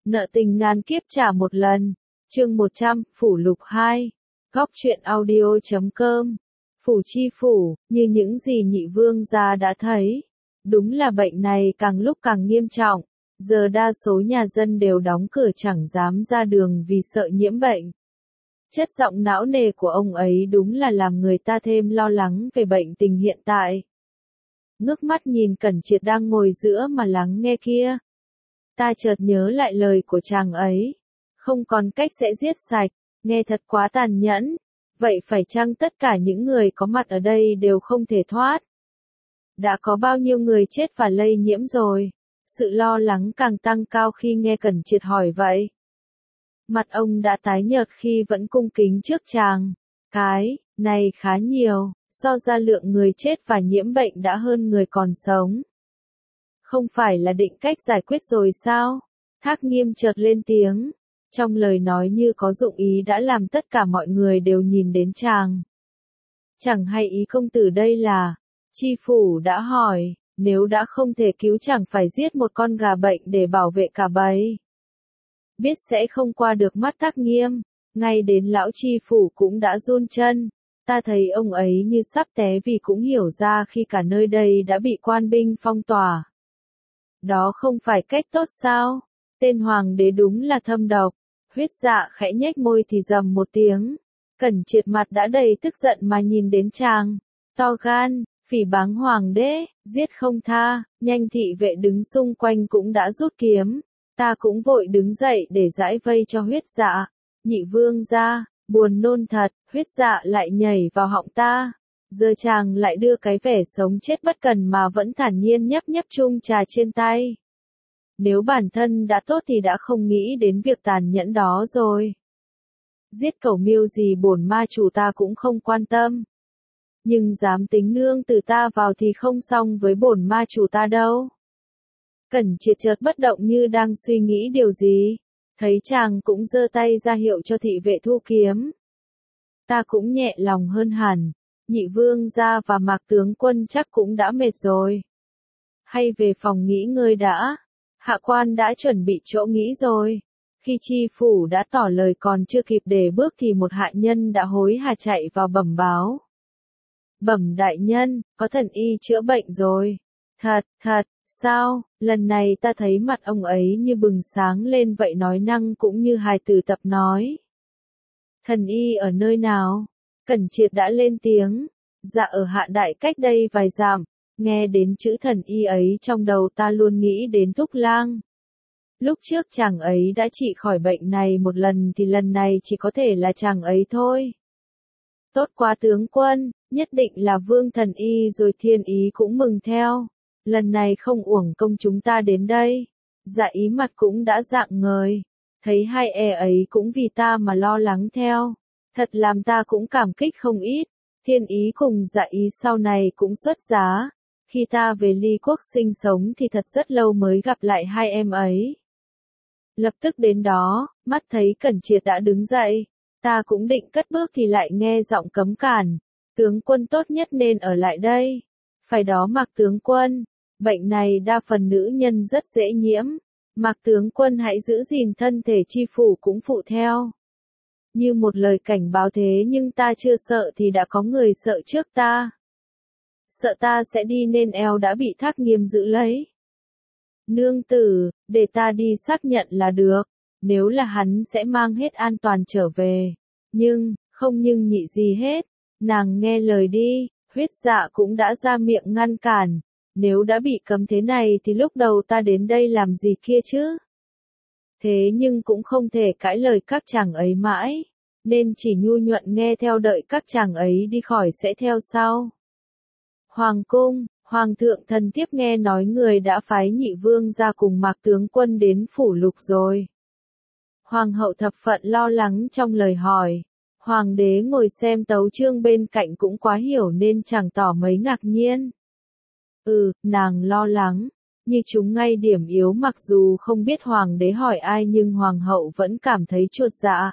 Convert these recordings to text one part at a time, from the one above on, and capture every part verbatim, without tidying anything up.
Nợ tình ngàn kiếp trả một lần. Chương một trăm, Phủ Lục hai. Góc truyện audio chấm com. Phủ chi phủ, như những gì nhị vương gia đã thấy. Đúng là bệnh này càng lúc càng nghiêm trọng. Giờ đa số nhà dân đều đóng cửa chẳng dám ra đường vì sợ nhiễm bệnh. Chất giọng não nề của ông ấy đúng là làm người ta thêm lo lắng về bệnh tình hiện tại. Ngước mắt nhìn Cẩn Triệt đang ngồi giữa mà lắng nghe kia. Ta chợt nhớ lại lời của chàng ấy. Không còn cách sẽ giết sạch, nghe thật quá tàn nhẫn. Vậy phải chăng tất cả những người có mặt ở đây đều không thể thoát? Đã có bao nhiêu người chết và lây nhiễm rồi? Sự lo lắng càng tăng cao khi nghe Cẩn Triệt hỏi vậy. Mặt ông đã tái nhợt khi vẫn cung kính trước chàng. Cái này khá nhiều, so ra lượng người chết và nhiễm bệnh đã hơn người còn sống. Không phải là định cách giải quyết rồi sao? Thác Nghiêm chợt lên tiếng. Trong lời nói như có dụng ý đã làm tất cả mọi người đều nhìn đến chàng. Chẳng hay ý công tử đây là, Chi phủ đã hỏi, nếu đã không thể cứu chẳng phải giết một con gà bệnh để bảo vệ cả bầy. Biết sẽ không qua được mắt Thác Nghiêm, ngay đến lão Chi phủ cũng đã run chân. Ta thấy ông ấy như sắp té vì cũng hiểu ra khi cả nơi đây đã bị quan binh phong tỏa. Đó không phải cách tốt sao? Tên hoàng đế đúng là thâm độc. Huyết Dạ khẽ nhếch môi thì rầm một tiếng. Cẩn Triệt mặt đã đầy tức giận mà nhìn đến chàng. To gan, phỉ báng hoàng đế, giết không tha. Nhanh thị vệ đứng xung quanh cũng đã rút kiếm. Ta cũng vội đứng dậy để giải vây cho Huyết Dạ. Nhị vương gia, buồn nôn thật. Huyết Dạ lại nhảy vào họng ta. Giờ chàng lại đưa cái vẻ sống chết bất cần mà vẫn thản nhiên nhấp nhấp chung trà trên tay. Nếu bản thân đã tốt thì đã không nghĩ đến việc tàn nhẫn đó rồi. Giết cẩu miêu gì bổn ma chủ ta cũng không quan tâm. Nhưng dám tính nương từ ta vào thì không xong với bổn ma chủ ta đâu. Cẩn Triệt chợt bất động như đang suy nghĩ điều gì. Thấy chàng cũng giơ tay ra hiệu cho thị vệ thu kiếm. Ta cũng nhẹ lòng hơn hẳn. Nhị vương gia và Mạc tướng quân chắc cũng đã mệt rồi. Hay về phòng nghỉ ngơi đã. Hạ quan đã chuẩn bị chỗ nghỉ rồi. Khi Chi phủ đã tỏ lời còn chưa kịp để bước thì một hạ nhân đã hối hả chạy vào bẩm báo. Bẩm đại nhân, có thần y chữa bệnh rồi. Thật, thật, sao? Lần này ta thấy mặt ông ấy như bừng sáng lên vậy, nói năng cũng như hài tử tập nói. Thần y ở nơi nào? Cẩn Triệt đã lên tiếng. Dạ ở Hạ Đại cách đây vài dặm. Nghe đến chữ thần y ấy trong đầu ta luôn nghĩ đến Thúc Lang. Lúc trước chàng ấy đã trị khỏi bệnh này một lần thì lần này chỉ có thể là chàng ấy thôi. Tốt quá tướng quân, nhất định là Vương thần y rồi. Thiên ý cũng mừng theo. Lần này không uổng công chúng ta đến đây. Dạ ý mặt cũng đã rạng ngời. Thấy hai e ấy cũng vì ta mà lo lắng theo. Thật làm ta cũng cảm kích không ít. Thiên ý cùng dạ ý sau này cũng xuất giá. Khi ta về Ly Quốc sinh sống thì thật rất lâu mới gặp lại hai em ấy. Lập tức đến đó, mắt thấy Cẩn Triệt đã đứng dậy. Ta cũng định cất bước thì lại nghe giọng cấm cản. Tướng quân tốt nhất nên ở lại đây. Phải đó Mạc tướng quân. Bệnh này đa phần nữ nhân rất dễ nhiễm. Mạc tướng quân hãy giữ gìn thân thể. Chi phủ cũng phụ theo. Như một lời cảnh báo thế nhưng ta chưa sợ thì đã có người sợ trước ta. Sợ ta sẽ đi nên eo đã bị Thác Nghiêm giữ lấy. Nương tử, để ta đi xác nhận là được. Nếu là hắn sẽ mang hết an toàn trở về. Nhưng, không nhưng nhị gì hết. Nàng nghe lời đi. Huyết Dạ cũng đã ra miệng ngăn cản. Nếu đã bị cấm thế này thì lúc đầu ta đến đây làm gì kia chứ? Thế nhưng cũng không thể cãi lời các chàng ấy mãi. Nên chỉ nhu nhuận nghe theo, đợi các chàng ấy đi khỏi sẽ theo sau. Hoàng cung, Hoàng thượng thần tiếp nghe nói người đã phái nhị vương ra cùng Mạc tướng quân đến Phủ Lục rồi. Hoàng hậu thập phận lo lắng trong lời hỏi. Hoàng đế ngồi xem tấu chương bên cạnh cũng quá hiểu nên chẳng tỏ mấy ngạc nhiên. Ừ, nàng lo lắng. Như chúng ngay điểm yếu, mặc dù không biết hoàng đế hỏi ai nhưng hoàng hậu vẫn cảm thấy chột dạ.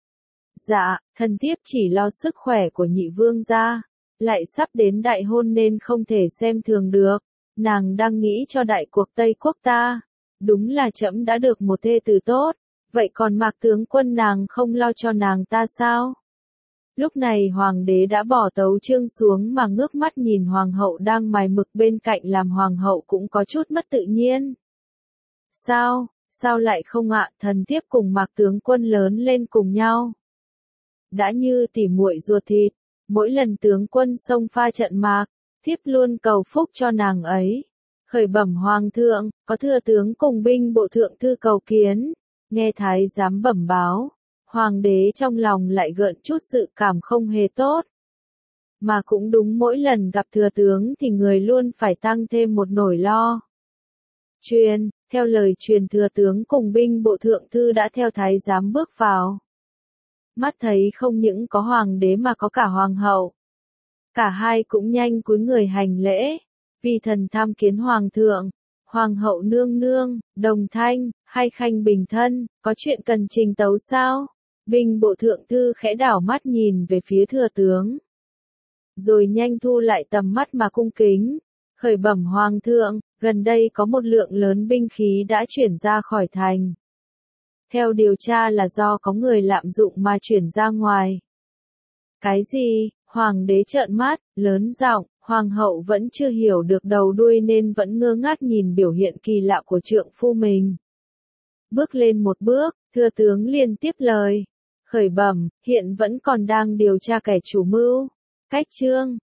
Dạ, thần thiếp chỉ lo sức khỏe của nhị vương gia. Lại sắp đến đại hôn nên không thể xem thường được. Nàng đang nghĩ cho đại cuộc Tây Quốc ta. đúng là trẫm đã được một thê tử tốt, vậy còn Mạc tướng quân nàng không lo cho nàng ta sao? Lúc này hoàng đế đã bỏ tấu chương xuống mà ngước mắt nhìn hoàng hậu đang mài mực bên cạnh làm hoàng hậu cũng có chút mất tự nhiên. Sao, sao lại không ạ, thần thiếp cùng Mạc tướng quân lớn lên cùng nhau. Đã như tỉ muội ruột thịt, mỗi lần tướng quân xông pha trận Mạc, thiếp luôn cầu phúc cho nàng ấy. Khởi bẩm hoàng thượng, có thừa tướng cùng binh bộ thượng thư cầu kiến, nghe thái giám bẩm báo. Hoàng đế trong lòng lại gợn chút dự cảm không hề tốt. Mà cũng đúng mỗi lần gặp thừa tướng thì người luôn phải tăng thêm một nỗi lo. Truyền, theo lời truyền thừa tướng cùng binh bộ thượng thư đã theo thái giám bước vào. Mắt thấy không những có hoàng đế mà có cả hoàng hậu. Cả hai cũng nhanh cúi người hành lễ, vì thần tham kiến hoàng thượng. Hoàng hậu nương nương, đồng thanh, hay khanh bình thân, có chuyện cần trình tấu sao? Binh bộ thượng thư khẽ đảo mắt nhìn về phía thừa tướng. Rồi nhanh thu lại tầm mắt mà cung kính. Khởi bẩm hoàng thượng, gần đây có một lượng lớn binh khí đã chuyển ra khỏi thành. Theo điều tra là do có người lạm dụng mà chuyển ra ngoài. Cái gì? Hoàng đế trợn mắt, lớn giọng, hoàng hậu vẫn chưa hiểu được đầu đuôi nên vẫn ngơ ngác nhìn biểu hiện kỳ lạ của trượng phu mình. Bước lên một bước, thừa tướng liền tiếp lời. Khởi bẩm, hiện vẫn còn đang điều tra kẻ chủ mưu. Cách chương,